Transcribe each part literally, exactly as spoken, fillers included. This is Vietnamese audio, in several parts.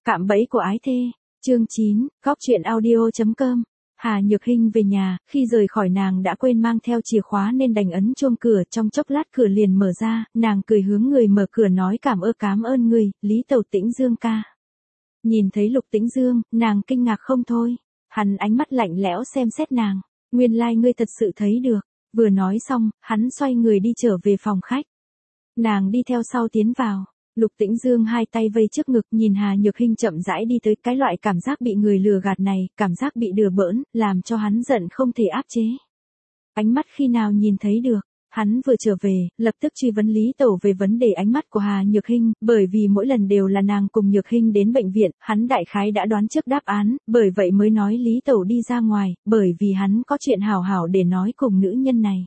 Cạm bẫy của ái thê, chương chín, góc truyện audio.com. Hà Nhược Hinh về nhà, khi rời khỏi nàng đã quên mang theo chìa khóa nên đành ấn chuông cửa, trong chốc lát cửa liền mở ra, nàng cười hướng người mở cửa nói cảm ơn cảm ơn người, Lý Tẩu Tĩnh Dương ca. Nhìn thấy Lục Tĩnh Dương, nàng kinh ngạc không thôi, hắn ánh mắt lạnh lẽo xem xét nàng, nguyên lai like ngươi thật sự thấy được, vừa nói xong, hắn xoay người đi trở về phòng khách. Nàng đi theo sau tiến vào. Lục Tĩnh Dương hai tay vây trước ngực nhìn Hà Nhược Hinh chậm rãi đi tới, cái loại cảm giác bị người lừa gạt này, cảm giác bị đùa bỡn, làm cho hắn giận không thể áp chế. Ánh mắt khi nào nhìn thấy được, hắn vừa trở về, lập tức truy vấn Lý Tẩu về vấn đề ánh mắt của Hà Nhược Hinh, bởi vì mỗi lần đều là nàng cùng Nhược Hinh đến bệnh viện, hắn đại khái đã đoán trước đáp án, bởi vậy mới nói Lý Tẩu đi ra ngoài, bởi vì hắn có chuyện hảo hảo để nói cùng nữ nhân này.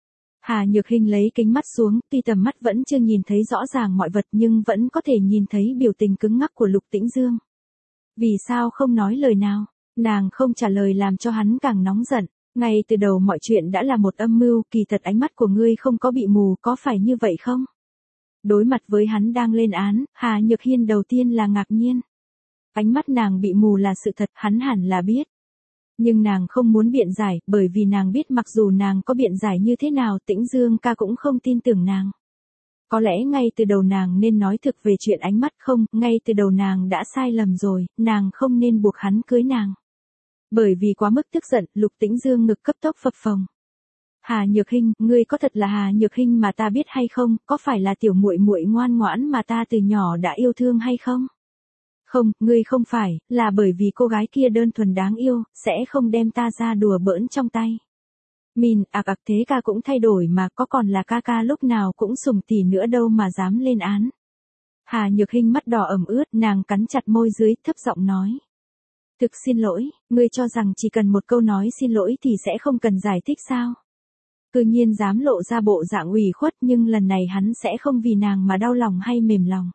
Hà Nhược Hinh lấy kính mắt xuống, tuy tầm mắt vẫn chưa nhìn thấy rõ ràng mọi vật nhưng vẫn có thể nhìn thấy biểu tình cứng ngắc của Lục Tĩnh Dương. Vì sao không nói lời nào? Nàng không trả lời làm cho hắn càng nóng giận. Ngay từ đầu mọi chuyện đã là một âm mưu, kỳ thật ánh mắt của ngươi không có bị mù, có phải như vậy không? Đối mặt với hắn đang lên án, Hà Nhược Hinh đầu tiên là ngạc nhiên. Ánh mắt nàng bị mù là sự thật, hắn hẳn là biết. Nhưng nàng không muốn biện giải, bởi vì nàng biết mặc dù nàng có biện giải như thế nào, Tĩnh Dương ca cũng không tin tưởng nàng. Có lẽ ngay từ đầu nàng nên nói thực về chuyện ánh mắt không, ngay từ đầu nàng đã sai lầm rồi, nàng không nên buộc hắn cưới nàng. Bởi vì quá mức tức giận, Lục Tĩnh Dương ngực cấp tốc phập phồng. Hà Nhược Hinh, ngươi có thật là Hà Nhược Hinh mà ta biết hay không, có phải là tiểu muội muội ngoan ngoãn mà ta từ nhỏ đã yêu thương hay không? Không, ngươi không phải, là bởi vì cô gái kia đơn thuần đáng yêu, sẽ không đem ta ra đùa bỡn trong tay. Min, ạc ạc thế ca cũng thay đổi mà, có còn là ca ca lúc nào cũng sủng tỷ nữa đâu mà dám lên án. Hà Nhược Hinh mắt đỏ ẩm ướt, nàng cắn chặt môi dưới, thấp giọng nói. Thực xin lỗi, ngươi cho rằng chỉ cần một câu nói xin lỗi thì sẽ không cần giải thích sao? Cư nhiên dám lộ ra bộ dạng ủy khuất, nhưng lần này hắn sẽ không vì nàng mà đau lòng hay mềm lòng.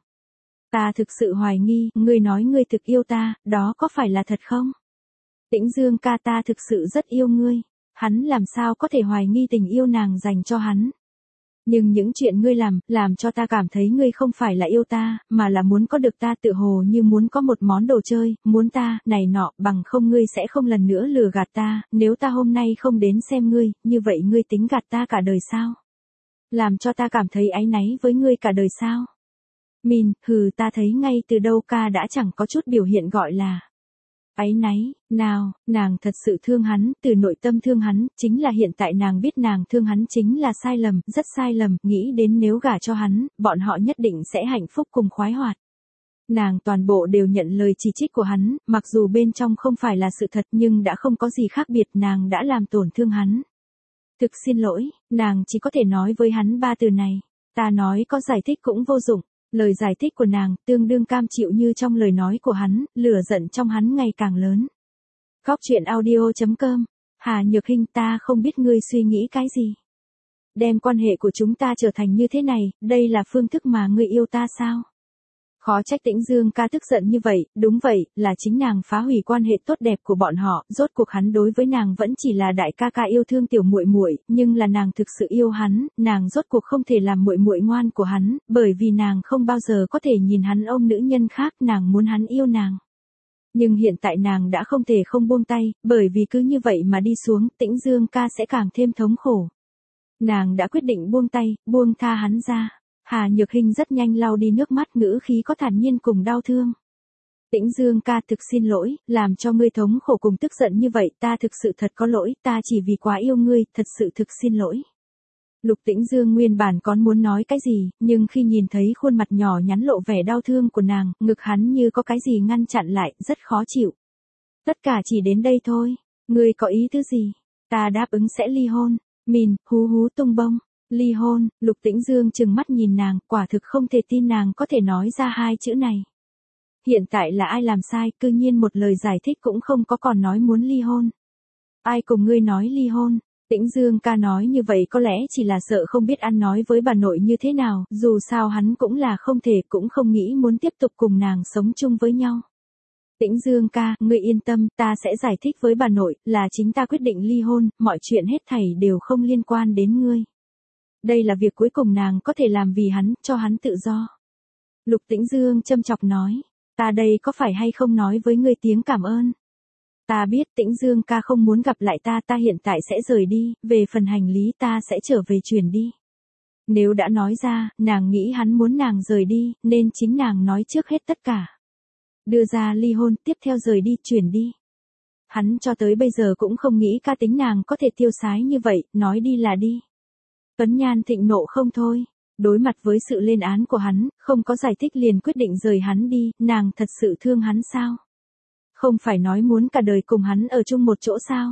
Ta thực sự hoài nghi, ngươi nói ngươi thực yêu ta, đó có phải là thật không? Tĩnh Dương ca, ta thực sự rất yêu ngươi. Hắn làm sao có thể hoài nghi tình yêu nàng dành cho hắn? Nhưng những chuyện ngươi làm, làm cho ta cảm thấy ngươi không phải là yêu ta, mà là muốn có được ta, tự hồ như muốn có một món đồ chơi, muốn ta, này nọ, bằng không ngươi sẽ không lần nữa lừa gạt ta, nếu ta hôm nay không đến xem ngươi, như vậy ngươi tính gạt ta cả đời sao? Làm cho ta cảm thấy áy náy với ngươi cả đời sao? Min, hừ, ta thấy ngay từ đâu ca đã chẳng có chút biểu hiện gọi là áy náy, nào, nàng thật sự thương hắn, từ nội tâm thương hắn, chính là hiện tại nàng biết nàng thương hắn chính là sai lầm, rất sai lầm, nghĩ đến nếu gả cho hắn, bọn họ nhất định sẽ hạnh phúc cùng khoái hoạt. Nàng toàn bộ đều nhận lời chỉ trích của hắn, mặc dù bên trong không phải là sự thật nhưng đã không có gì khác biệt, nàng đã làm tổn thương hắn. Thực xin lỗi, nàng chỉ có thể nói với hắn ba từ này, ta nói có giải thích cũng vô dụng. Lời giải thích của nàng tương đương cam chịu như trong lời nói của hắn, lửa giận trong hắn ngày càng lớn. Góc truyện audio.com. Hà Nhược Hinh, ta không biết ngươi suy nghĩ cái gì. Đem quan hệ của chúng ta trở thành như thế này, đây là phương thức mà ngươi yêu ta sao? Khó trách Tĩnh Dương ca tức giận như vậy, đúng vậy, là chính nàng phá hủy quan hệ tốt đẹp của bọn họ, rốt cuộc hắn đối với nàng vẫn chỉ là đại ca ca yêu thương tiểu muội muội, nhưng là nàng thực sự yêu hắn, nàng rốt cuộc không thể làm muội muội ngoan của hắn, bởi vì nàng không bao giờ có thể nhìn hắn ôm nữ nhân khác, nàng muốn hắn yêu nàng. Nhưng hiện tại nàng đã không thể không buông tay, bởi vì cứ như vậy mà đi xuống, Tĩnh Dương ca sẽ càng thêm thống khổ. Nàng đã quyết định buông tay, buông tha hắn ra. Hà Nhược Hinh rất nhanh lau đi nước mắt, ngữ khí có thản nhiên cùng đau thương. Tĩnh Dương ca, thực xin lỗi, làm cho ngươi thống khổ cùng tức giận như vậy, ta thực sự thật có lỗi, ta chỉ vì quá yêu ngươi, thật sự thực xin lỗi. Lục Tĩnh Dương nguyên bản còn muốn nói cái gì, nhưng khi nhìn thấy khuôn mặt nhỏ nhắn lộ vẻ đau thương của nàng, ngực hắn như có cái gì ngăn chặn lại, rất khó chịu. Tất cả chỉ đến đây thôi, ngươi có ý thứ gì? Ta đáp ứng sẽ ly hôn. Min, hú hú tung bông. Ly hôn, Lục Tĩnh Dương trừng mắt nhìn nàng, quả thực không thể tin nàng có thể nói ra hai chữ này. Hiện tại là ai làm sai, cư nhiên một lời giải thích cũng không có, còn nói muốn ly hôn. Ai cùng ngươi nói ly hôn? Tĩnh Dương ca nói như vậy có lẽ chỉ là sợ không biết ăn nói với bà nội như thế nào, dù sao hắn cũng là không thể, cũng không nghĩ muốn tiếp tục cùng nàng sống chung với nhau. Tĩnh Dương ca, ngươi yên tâm, ta sẽ giải thích với bà nội, là chính ta quyết định ly hôn, mọi chuyện hết thảy đều không liên quan đến ngươi. Đây là việc cuối cùng nàng có thể làm vì hắn, cho hắn tự do. Lục Tĩnh Dương châm chọc nói. Ta đây có phải hay không nói với ngươi tiếng cảm ơn? Ta biết Tĩnh Dương ca không muốn gặp lại ta, ta hiện tại sẽ rời đi, về phần hành lý ta sẽ trở về chuyển đi. Nếu đã nói ra, nàng nghĩ hắn muốn nàng rời đi, nên chính nàng nói trước hết tất cả. Đưa ra ly hôn, tiếp theo rời đi, chuyển đi. Hắn cho tới bây giờ cũng không nghĩ ca tính nàng có thể tiêu sái như vậy, nói đi là đi. Tuấn Nhan thịnh nộ không thôi. Đối mặt với sự lên án của hắn, không có giải thích liền quyết định rời hắn đi, nàng thật sự thương hắn sao? Không phải nói muốn cả đời cùng hắn ở chung một chỗ sao?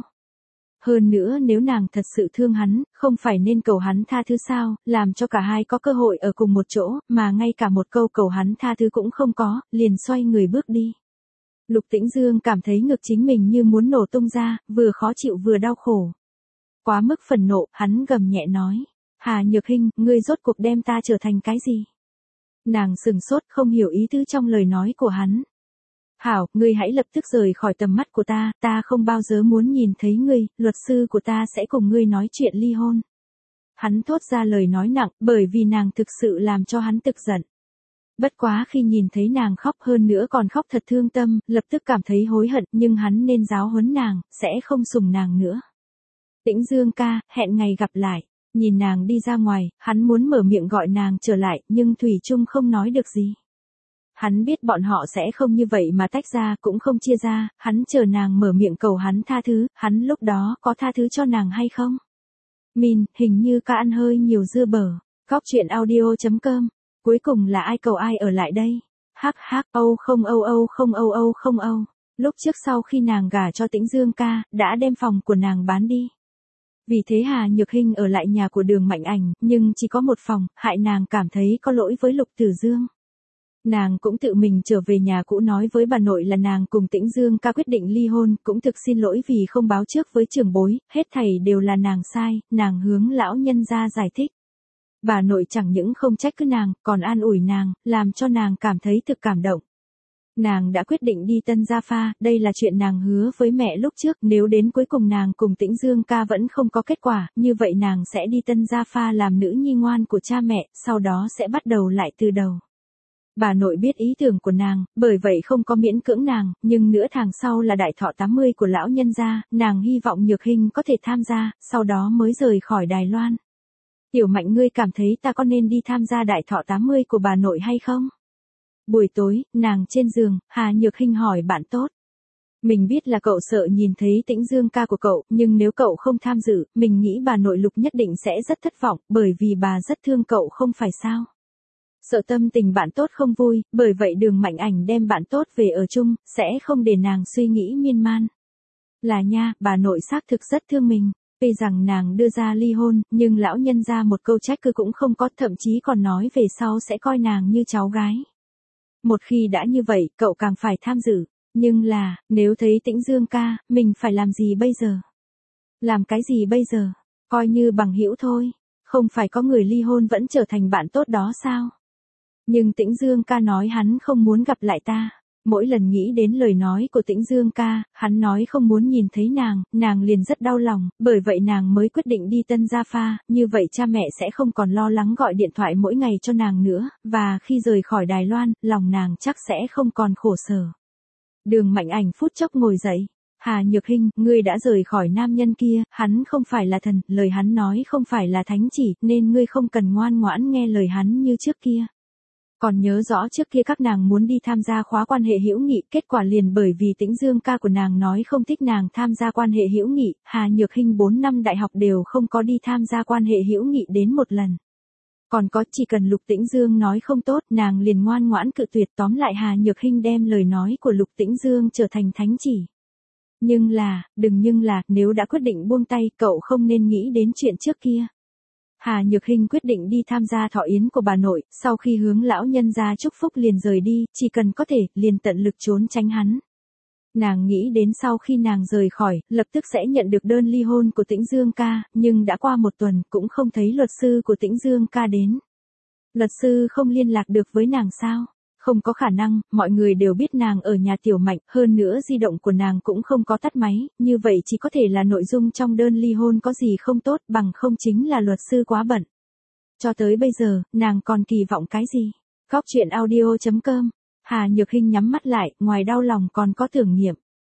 Hơn nữa nếu nàng thật sự thương hắn, không phải nên cầu hắn tha thứ sao, làm cho cả hai có cơ hội ở cùng một chỗ, mà ngay cả một câu cầu hắn tha thứ cũng không có, liền xoay người bước đi. Lục Tĩnh Dương cảm thấy ngực chính mình như muốn nổ tung ra, vừa khó chịu vừa đau khổ. Quá mức phẫn nộ, hắn gầm nhẹ nói. Hà Nhược Hinh, ngươi rốt cuộc đem ta trở thành cái gì? Nàng sừng sốt không hiểu ý tứ trong lời nói của hắn. Hảo, ngươi hãy lập tức rời khỏi tầm mắt của ta, ta không bao giờ muốn nhìn thấy ngươi, luật sư của ta sẽ cùng ngươi nói chuyện ly hôn. Hắn thốt ra lời nói nặng, bởi vì nàng thực sự làm cho hắn tức giận. Bất quá khi nhìn thấy nàng khóc hơn nữa còn khóc thật thương tâm, lập tức cảm thấy hối hận, nhưng hắn nên giáo huấn nàng, sẽ không sủng nàng nữa. Tĩnh Dương ca, hẹn ngày gặp lại. Nhìn nàng đi ra ngoài, hắn muốn mở miệng gọi nàng trở lại, nhưng thủy chung không nói được gì. Hắn biết bọn họ sẽ không như vậy mà tách ra, cũng không chia ra, hắn chờ nàng mở miệng cầu hắn tha thứ, hắn lúc đó có tha thứ cho nàng hay không? Min, hình như ca ăn hơi nhiều dưa bở. Góc truyện audio chấm com. Cuối cùng là ai cầu ai ở lại đây? Hắc hắc, âu không âu âu không âu âu không âu. Lúc trước sau khi nàng gả cho Tĩnh Dương ca, đã đem phòng của nàng bán đi. Vì thế Hà Nhược Hinh ở lại nhà của Đường Mạnh Ảnh, nhưng chỉ có một phòng, hại nàng cảm thấy có lỗi với Lục Tử Dương. Nàng cũng tự mình trở về nhà cũ nói với bà nội là nàng cùng Tĩnh Dương ca quyết định ly hôn, cũng thực xin lỗi vì không báo trước với trưởng bối, hết thảy đều là nàng sai, nàng hướng lão nhân gia giải thích. Bà nội chẳng những không trách cứ nàng, còn an ủi nàng, làm cho nàng cảm thấy thực cảm động. Nàng đã quyết định đi Tân Gia Pha, đây là chuyện nàng hứa với mẹ lúc trước, nếu đến cuối cùng nàng cùng Tĩnh Dương ca vẫn không có kết quả, như vậy nàng sẽ đi Tân Gia Pha làm nữ nhi ngoan của cha mẹ, sau đó sẽ bắt đầu lại từ đầu. Bà nội biết ý tưởng của nàng, bởi vậy không có miễn cưỡng nàng, nhưng nửa tháng sau là đại thọ tám mươi của lão nhân gia, nàng hy vọng Nhược Hinh có thể tham gia, sau đó mới rời khỏi Đài Loan. Tiểu Mạnh, ngươi cảm thấy ta có nên đi tham gia đại thọ tám mươi của bà nội hay không? Buổi tối, nàng trên giường, Hà Nhược Hinh hỏi bạn tốt. Mình biết là cậu sợ nhìn thấy Tĩnh Dương ca của cậu, nhưng nếu cậu không tham dự, mình nghĩ bà nội Lục nhất định sẽ rất thất vọng, bởi vì bà rất thương cậu không phải sao? Sợ tâm tình bạn tốt không vui, bởi vậy Đường Mạnh Ảnh đem bạn tốt về ở chung, sẽ không để nàng suy nghĩ miên man. Là nha, bà nội xác thực rất thương mình. Tuy rằng nàng đưa ra ly hôn, nhưng lão nhân ra một câu trách cứ cũng không có, thậm chí còn nói về sau sẽ coi nàng như cháu gái. Một khi đã như vậy, cậu càng phải tham dự. Nhưng là, nếu thấy Tĩnh Dương ca, mình phải làm gì bây giờ? Làm cái gì bây giờ? Coi như bằng hữu thôi. Không phải có người ly hôn vẫn trở thành bạn tốt đó sao? Nhưng Tĩnh Dương ca nói hắn không muốn gặp lại ta. Mỗi lần nghĩ đến lời nói của Tĩnh Dương ca, hắn nói không muốn nhìn thấy nàng, nàng liền rất đau lòng, bởi vậy nàng mới quyết định đi Tân Gia Pha, như vậy cha mẹ sẽ không còn lo lắng gọi điện thoại mỗi ngày cho nàng nữa, và khi rời khỏi Đài Loan, lòng nàng chắc sẽ không còn khổ sở. Đường Mạnh Ảnh phút chốc ngồi dậy. Hà Nhược Hinh, ngươi đã rời khỏi nam nhân kia, hắn không phải là thần, lời hắn nói không phải là thánh chỉ, nên ngươi không cần ngoan ngoãn nghe lời hắn như trước kia. Còn nhớ rõ trước kia các nàng muốn đi tham gia khóa quan hệ hữu nghị, kết quả liền bởi vì Tĩnh Dương ca của nàng nói không thích nàng tham gia quan hệ hữu nghị, Hà Nhược Hinh bốn năm đại học đều không có đi tham gia quan hệ hữu nghị đến một lần. Còn có, chỉ cần Lục Tĩnh Dương nói không tốt, nàng liền ngoan ngoãn cự tuyệt, tóm lại Hà Nhược Hinh đem lời nói của Lục Tĩnh Dương trở thành thánh chỉ. Nhưng là, đừng nhưng là, nếu đã quyết định buông tay, cậu không nên nghĩ đến chuyện trước kia. Hà Nhược Hinh quyết định đi tham gia thọ yến của bà nội, sau khi hướng lão nhân gia chúc phúc liền rời đi, chỉ cần có thể, liền tận lực trốn tránh hắn. Nàng nghĩ đến sau khi nàng rời khỏi, lập tức sẽ nhận được đơn ly hôn của Tĩnh Dương ca, nhưng đã qua một tuần, cũng không thấy luật sư của Tĩnh Dương ca đến. Luật sư không liên lạc được với nàng sao? Không có khả năng, mọi người đều biết nàng ở nhà Tiểu Mạnh, hơn nữa di động của nàng cũng không có tắt máy, như vậy chỉ có thể là nội dung trong đơn ly hôn có gì không tốt, bằng không chính là luật sư quá bận. Cho tới bây giờ, nàng còn kỳ vọng cái gì? Góc truyện audio chấm com Hà Nhược Hinh nhắm mắt lại, ngoài đau lòng còn có tưởng niệm.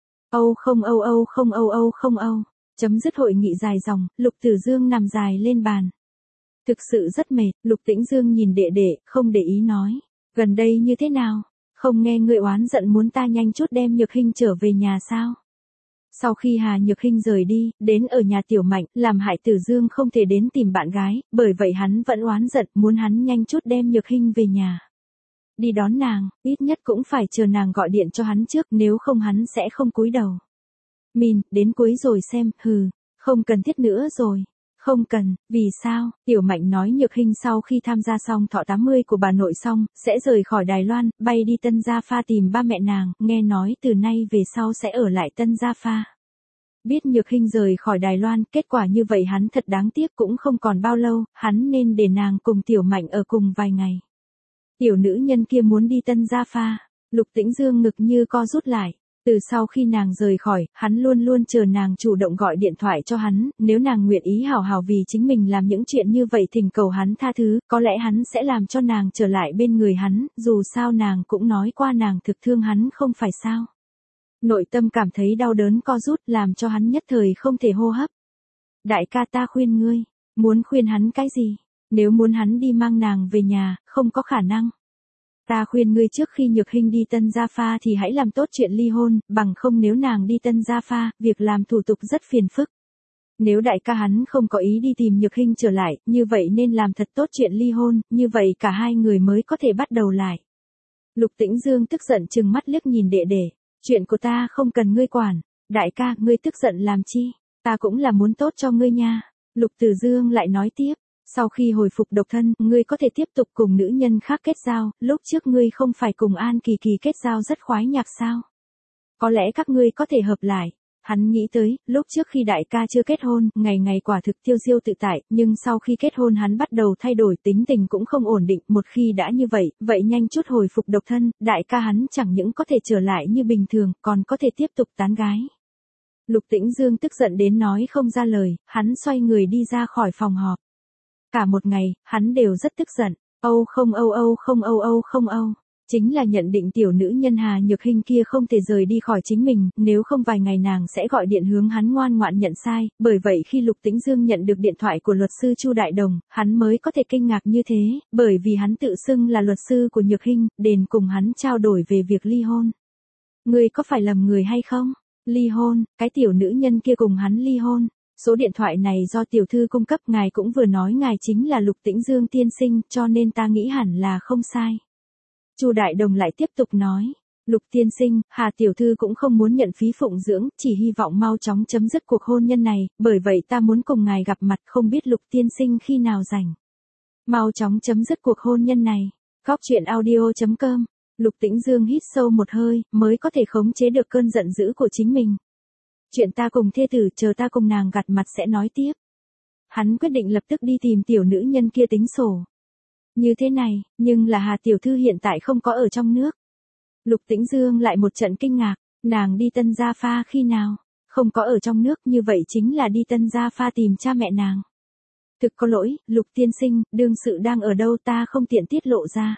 Âu không âu âu không âu âu không âu. Chấm dứt hội nghị dài dòng, Lục Tử Dương nằm dài lên bàn. Thực sự rất mệt, Lục Tĩnh Dương nhìn đệ đệ, không để ý nói. Gần đây như thế nào? Không nghe ngươi oán giận muốn ta nhanh chút đem Nhược Hinh trở về nhà sao? Sau khi Hà Nhược Hinh rời đi, đến ở nhà Tiểu Mạnh, làm hại Tử Dương không thể đến tìm bạn gái, bởi vậy hắn vẫn oán giận muốn hắn nhanh chút đem Nhược Hinh về nhà. Đi đón nàng, ít nhất cũng phải chờ nàng gọi điện cho hắn trước, nếu không hắn sẽ không cúi đầu. Min, đến cuối rồi xem, hừ, không cần thiết nữa rồi. Không cần, vì sao? Tiểu Mạnh nói Nhược Hinh sau khi tham gia xong thọ tám mươi của bà nội xong, sẽ rời khỏi Đài Loan, bay đi Tân Gia Pha tìm ba mẹ nàng, nghe nói từ nay về sau sẽ ở lại Tân Gia Pha. Biết Nhược Hinh rời khỏi Đài Loan, kết quả như vậy hắn thật đáng tiếc cũng không còn bao lâu, hắn nên để nàng cùng Tiểu Mạnh ở cùng vài ngày. Tiểu nữ nhân kia muốn đi Tân Gia Pha, Lục Tĩnh Dương ngực như co rút lại. Từ sau khi nàng rời khỏi, hắn luôn luôn chờ nàng chủ động gọi điện thoại cho hắn, nếu nàng nguyện ý hào hào vì chính mình làm những chuyện như vậy thỉnh cầu hắn tha thứ, có lẽ hắn sẽ làm cho nàng trở lại bên người hắn, dù sao nàng cũng nói qua nàng thực thương hắn không phải sao. Nội tâm cảm thấy đau đớn co rút làm cho hắn nhất thời không thể hô hấp. Đại ca ta khuyên ngươi, muốn khuyên hắn cái gì? Nếu muốn hắn đi mang nàng về nhà, không có khả năng. Ta khuyên ngươi trước khi Nhược Hinh đi Tân Gia Pha thì hãy làm tốt chuyện ly hôn, bằng không nếu nàng đi Tân Gia Pha, việc làm thủ tục rất phiền phức. Nếu đại ca hắn không có ý đi tìm Nhược Hinh trở lại, như vậy nên làm thật tốt chuyện ly hôn, như vậy cả hai người mới có thể bắt đầu lại. Lục Tĩnh Dương tức giận trừng mắt liếc nhìn đệ đệ, chuyện của ta không cần ngươi quản, đại ca, ngươi tức giận làm chi, ta cũng là muốn tốt cho ngươi nha. Lục Tử Dương lại nói tiếp. Sau khi hồi phục độc thân, ngươi có thể tiếp tục cùng nữ nhân khác kết giao, lúc trước ngươi không phải cùng An Kỳ Kỳ kết giao rất khoái nhạc sao? Có lẽ các ngươi có thể hợp lại. Hắn nghĩ tới, lúc trước khi đại ca chưa kết hôn, ngày ngày quả thực tiêu diêu tự tại, nhưng sau khi kết hôn hắn bắt đầu thay đổi tính tình cũng không ổn định, một khi đã như vậy, vậy nhanh chút hồi phục độc thân, đại ca hắn chẳng những có thể trở lại như bình thường, còn có thể tiếp tục tán gái. Lục Tĩnh Dương tức giận đến nói không ra lời, hắn xoay người đi ra khỏi phòng họp. Cả một ngày, hắn đều rất tức giận, âu không âu âu không âu âu không âu. Chính là nhận định tiểu nữ nhân Hà Nhược Hinh kia không thể rời đi khỏi chính mình, nếu không vài ngày nàng sẽ gọi điện hướng hắn ngoan ngoãn nhận sai, bởi vậy khi Lục Tĩnh Dương nhận được điện thoại của luật sư Chu Đại Đồng, hắn mới có thể kinh ngạc như thế, bởi vì hắn tự xưng là luật sư của Nhược Hinh, đền cùng hắn trao đổi về việc ly hôn. Ngươi có phải lầm người hay không? Ly hôn, cái tiểu nữ nhân kia cùng hắn ly hôn. Số điện thoại này do tiểu thư cung cấp, ngài cũng vừa nói ngài chính là Lục Tĩnh Dương tiên sinh, cho nên ta nghĩ hẳn là không sai. Chu Đại Đồng lại tiếp tục nói, Lục tiên sinh, Hà tiểu thư cũng không muốn nhận phí phụng dưỡng, chỉ hy vọng mau chóng chấm dứt cuộc hôn nhân này, bởi vậy ta muốn cùng ngài gặp mặt, không biết Lục tiên sinh khi nào rảnh. Mau chóng chấm dứt cuộc hôn nhân này. Góc truyện audio chấm com. Lục Tĩnh Dương hít sâu một hơi, mới có thể khống chế được cơn giận dữ của chính mình. Chuyện ta cùng thê tử, chờ ta cùng nàng gặp mặt sẽ nói tiếp. Hắn quyết định lập tức đi tìm tiểu nữ nhân kia tính sổ. Như thế này, nhưng là Hà tiểu thư hiện tại không có ở trong nước. Lục Tĩnh Dương lại một trận kinh ngạc, nàng đi Tân Gia Pha khi nào? Không có ở trong nước, như vậy chính là đi Tân Gia Pha tìm cha mẹ nàng. Thực có lỗi, Lục tiên sinh, đương sự đang ở đâu ta không tiện tiết lộ ra.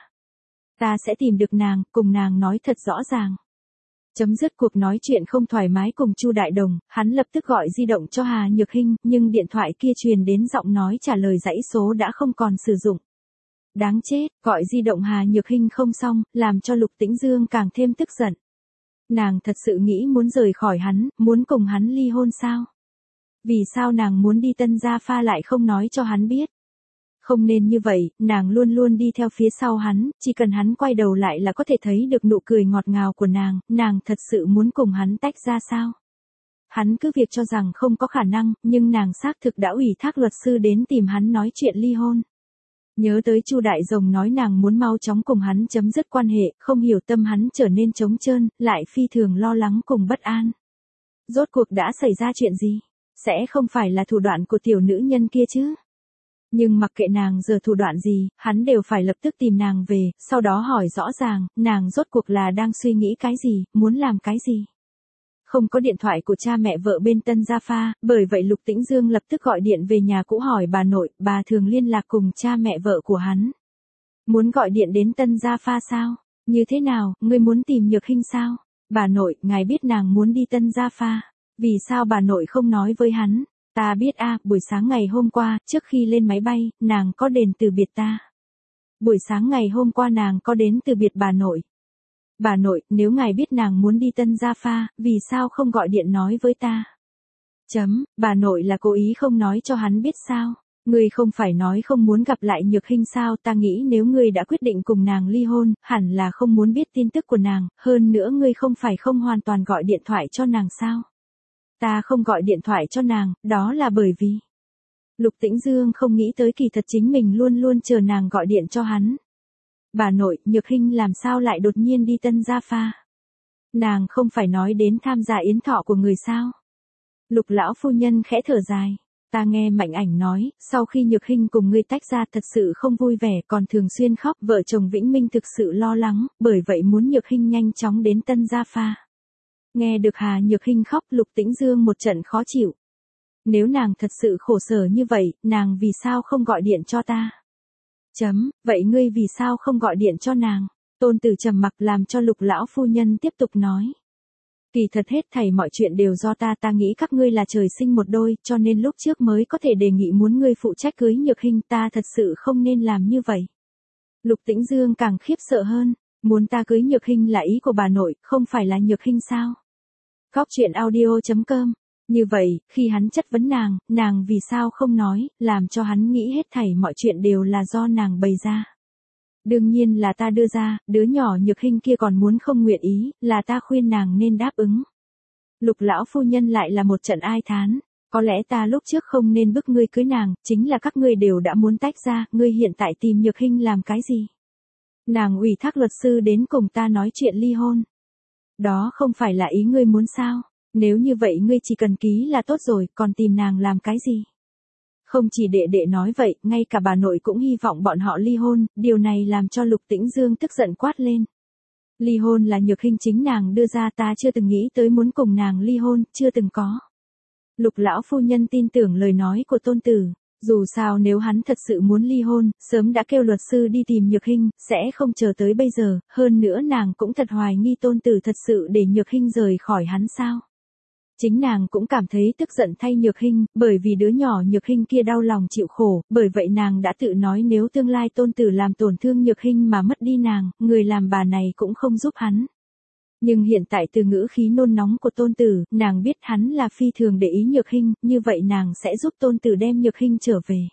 Ta sẽ tìm được nàng, cùng nàng nói thật rõ ràng. Chấm dứt cuộc nói chuyện không thoải mái cùng Chu Đại Đồng, hắn lập tức gọi di động cho Hà Nhược Hinh, nhưng điện thoại kia truyền đến giọng nói trả lời dãy số đã không còn sử dụng. Đáng chết, gọi di động Hà Nhược Hinh không xong, làm cho Lục Tĩnh Dương càng thêm tức giận. Nàng thật sự nghĩ muốn rời khỏi hắn, muốn cùng hắn ly hôn sao? Vì sao nàng muốn đi Tân Gia Pha lại không nói cho hắn biết? Không nên như vậy, nàng luôn luôn đi theo phía sau hắn, chỉ cần hắn quay đầu lại là có thể thấy được nụ cười ngọt ngào của nàng, nàng thật sự muốn cùng hắn tách ra sao? Hắn cứ việc cho rằng không có khả năng, nhưng nàng xác thực đã ủy thác luật sư đến tìm hắn nói chuyện ly hôn. Nhớ tới Chu Đại Rồng nói nàng muốn mau chóng cùng hắn chấm dứt quan hệ, không hiểu tâm hắn trở nên trống trơn, lại phi thường lo lắng cùng bất an. Rốt cuộc đã xảy ra chuyện gì? Sẽ không phải là thủ đoạn của tiểu nữ nhân kia chứ? Nhưng mặc kệ nàng giờ thủ đoạn gì, hắn đều phải lập tức tìm nàng về, sau đó hỏi rõ ràng, nàng rốt cuộc là đang suy nghĩ cái gì, muốn làm cái gì. Không có điện thoại của cha mẹ vợ bên Tân Gia Pha, bởi vậy Lục Tĩnh Dương lập tức gọi điện về nhà cũ hỏi bà nội, bà thường liên lạc cùng cha mẹ vợ của hắn. Muốn gọi điện đến Tân Gia Pha sao? Như thế nào, ngươi muốn tìm Nhược Hinh sao? Bà nội, ngài biết nàng muốn đi Tân Gia Pha. Vì sao bà nội không nói với hắn? Ta biết a, buổi sáng ngày hôm qua, trước khi lên máy bay, nàng có đến từ biệt ta. Buổi sáng ngày hôm qua nàng có đến từ biệt bà nội. Bà nội, nếu ngài biết nàng muốn đi Tân Gia Pha, vì sao không gọi điện nói với ta? Chấm, bà nội là cố ý không nói cho hắn biết sao? Ngươi không phải nói không muốn gặp lại Nhược Hinh sao? Ta nghĩ nếu ngươi đã quyết định cùng nàng ly hôn, hẳn là không muốn biết tin tức của nàng, hơn nữa ngươi không phải không hoàn toàn gọi điện thoại cho nàng sao? Ta không gọi điện thoại cho nàng, đó là bởi vì... Lục Tĩnh Dương không nghĩ tới kỳ thật chính mình luôn luôn chờ nàng gọi điện cho hắn. Bà nội, Nhược Hinh làm sao lại đột nhiên đi Tân Gia Pha? Nàng không phải nói đến tham gia yến thọ của người sao? Lục lão phu nhân khẽ thở dài. Ta nghe Mạnh Ảnh nói, sau khi Nhược Hinh cùng ngươi tách ra thật sự không vui vẻ, còn thường xuyên khóc, vợ chồng Vĩnh Minh thực sự lo lắng, bởi vậy muốn Nhược Hinh nhanh chóng đến Tân Gia Pha. Nghe được Hà Nhược Hinh khóc, Lục Tĩnh Dương một trận khó chịu. Nếu nàng thật sự khổ sở như vậy, nàng vì sao không gọi điện cho ta? Chấm, vậy ngươi vì sao không gọi điện cho nàng? Tôn Tử trầm mặc làm cho Lục lão phu nhân tiếp tục nói. Kỳ thật hết thảy mọi chuyện đều do ta, ta nghĩ các ngươi là trời sinh một đôi, cho nên lúc trước mới có thể đề nghị muốn ngươi phụ trách cưới Nhược Hinh, ta thật sự không nên làm như vậy. Lục Tĩnh Dương càng khiếp sợ hơn, muốn ta cưới Nhược Hinh là ý của bà nội, không phải là Nhược Hinh sao? Góc truyện audio chấm com. Như vậy, khi hắn chất vấn nàng, nàng vì sao không nói, làm cho hắn nghĩ hết thảy mọi chuyện đều là do nàng bày ra. Đương nhiên là ta đưa ra, đứa nhỏ Nhược Hinh kia còn muốn không nguyện ý, là ta khuyên nàng nên đáp ứng. Lục lão phu nhân lại là một trận ai thán, có lẽ ta lúc trước không nên bức ngươi cưới nàng, chính là các ngươi đều đã muốn tách ra, ngươi hiện tại tìm Nhược Hinh làm cái gì? Nàng ủy thác luật sư đến cùng ta nói chuyện ly hôn. Đó không phải là ý ngươi muốn sao? Nếu như vậy ngươi chỉ cần ký là tốt rồi, còn tìm nàng làm cái gì? Không chỉ đệ đệ nói vậy, ngay cả bà nội cũng hy vọng bọn họ ly hôn, điều này làm cho Lục Tĩnh Dương tức giận quát lên. Ly hôn là Nhược Hinh chính nàng đưa ra, ta chưa từng nghĩ tới muốn cùng nàng ly hôn, chưa từng có. Lục lão phu nhân tin tưởng lời nói của Tôn Tử, dù sao nếu hắn thật sự muốn ly hôn, sớm đã kêu luật sư đi tìm Nhược Hinh, sẽ không chờ tới bây giờ, hơn nữa nàng cũng thật hoài nghi Tôn Tử thật sự để Nhược Hinh rời khỏi hắn sao. Chính nàng cũng cảm thấy tức giận thay Nhược Hinh, bởi vì đứa nhỏ Nhược Hinh kia đau lòng chịu khổ, bởi vậy nàng đã tự nói nếu tương lai Tôn Tử làm tổn thương Nhược Hinh mà mất đi nàng, người làm bà này cũng không giúp hắn. Nhưng hiện tại từ ngữ khí nôn nóng của Tôn Tử, nàng biết hắn là phi thường để ý Nhược Hinh, như vậy nàng sẽ giúp Tôn Tử đem Nhược Hinh trở về.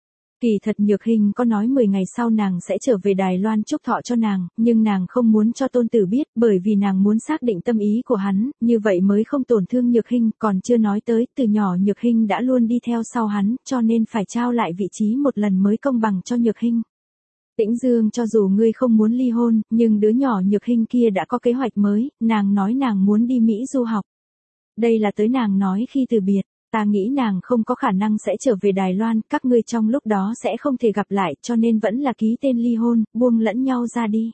Kỳ thật Nhược Hinh có nói mười ngày sau nàng sẽ trở về Đài Loan chúc thọ cho nàng, nhưng nàng không muốn cho Tôn Tử biết, bởi vì nàng muốn xác định tâm ý của hắn, như vậy mới không tổn thương Nhược Hinh, còn chưa nói tới, từ nhỏ Nhược Hinh đã luôn đi theo sau hắn, cho nên phải trao lại vị trí một lần mới công bằng cho Nhược Hinh. Tĩnh Dương, cho dù ngươi không muốn ly hôn, nhưng đứa nhỏ Nhược Hinh kia đã có kế hoạch mới, nàng nói nàng muốn đi Mỹ du học. Đây là tới nàng nói khi từ biệt. Ta nghĩ nàng không có khả năng sẽ trở về Đài Loan, các ngươi trong lúc đó sẽ không thể gặp lại, cho nên vẫn là ký tên ly hôn, buông lẫn nhau ra đi.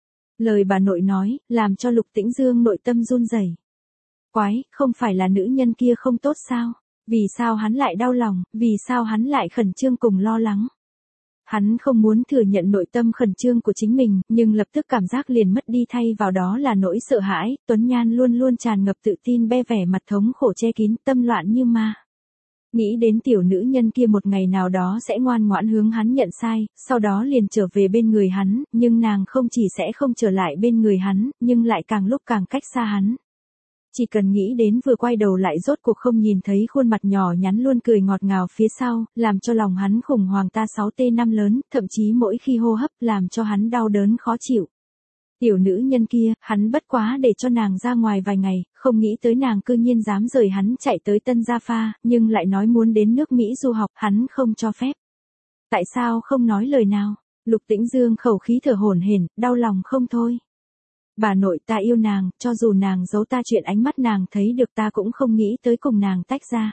Lời bà nội nói, làm cho Lục Tĩnh Dương nội tâm run rẩy. Quái, không phải là nữ nhân kia không tốt sao? Vì sao hắn lại đau lòng, vì sao hắn lại khẩn trương cùng lo lắng? Hắn không muốn thừa nhận nội tâm khẩn trương của chính mình, nhưng lập tức cảm giác liền mất đi, thay vào đó là nỗi sợ hãi, Tuấn Nhan luôn luôn tràn ngập tự tin, be vẻ mặt thống khổ che kín, tâm loạn như ma. Nghĩ đến tiểu nữ nhân kia một ngày nào đó sẽ ngoan ngoãn hướng hắn nhận sai, sau đó liền trở về bên người hắn, nhưng nàng không chỉ sẽ không trở lại bên người hắn, nhưng lại càng lúc càng cách xa hắn. Chỉ cần nghĩ đến vừa quay đầu lại rốt cuộc không nhìn thấy khuôn mặt nhỏ nhắn luôn cười ngọt ngào phía sau, làm cho lòng hắn khủng hoảng ta sáu tê năm lớn, thậm chí mỗi khi hô hấp làm cho hắn đau đớn khó chịu. Tiểu nữ nhân kia, hắn bất quá để cho nàng ra ngoài vài ngày, không nghĩ tới nàng cư nhiên dám rời hắn chạy tới Tân Gia Pha, nhưng lại nói muốn đến nước Mỹ du học, hắn không cho phép. Tại sao không nói lời nào? Lục Tĩnh Dương khẩu khí thở hổn hển, đau lòng không thôi. Bà nội, ta yêu nàng, cho dù nàng giấu ta chuyện ánh mắt nàng thấy được, ta cũng không nghĩ tới cùng nàng tách ra.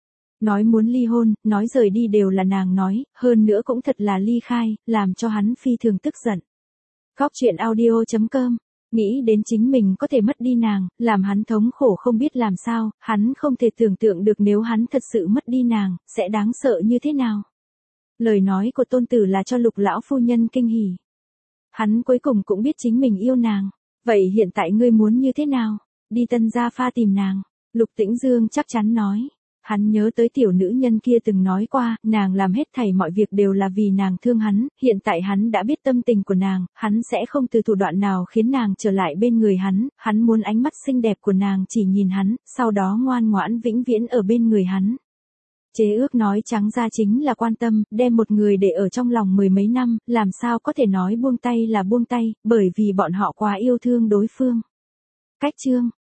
Nói muốn ly hôn, nói rời đi đều là nàng nói, hơn nữa cũng thật là ly khai, làm cho hắn phi thường tức giận. Góc truyện audio chấm com. Nghĩ đến chính mình có thể mất đi nàng, làm hắn thống khổ không biết làm sao, hắn không thể tưởng tượng được nếu hắn thật sự mất đi nàng, sẽ đáng sợ như thế nào. Lời nói của Tôn Tử là cho Lục lão phu nhân kinh hỉ. Hắn cuối cùng cũng biết chính mình yêu nàng. Vậy hiện tại ngươi muốn như thế nào? Đi Tân Gia Pha tìm nàng. Lục Tĩnh Dương chắc chắn nói. Hắn nhớ tới tiểu nữ nhân kia từng nói qua, nàng làm hết thảy mọi việc đều là vì nàng thương hắn, hiện tại hắn đã biết tâm tình của nàng, hắn sẽ không từ thủ đoạn nào khiến nàng trở lại bên người hắn, hắn muốn ánh mắt xinh đẹp của nàng chỉ nhìn hắn, sau đó ngoan ngoãn vĩnh viễn ở bên người hắn. Chế ước nói trắng ra chính là quan tâm, đem một người để ở trong lòng mười mấy năm, làm sao có thể nói buông tay là buông tay, bởi vì bọn họ quá yêu thương đối phương. Cách chương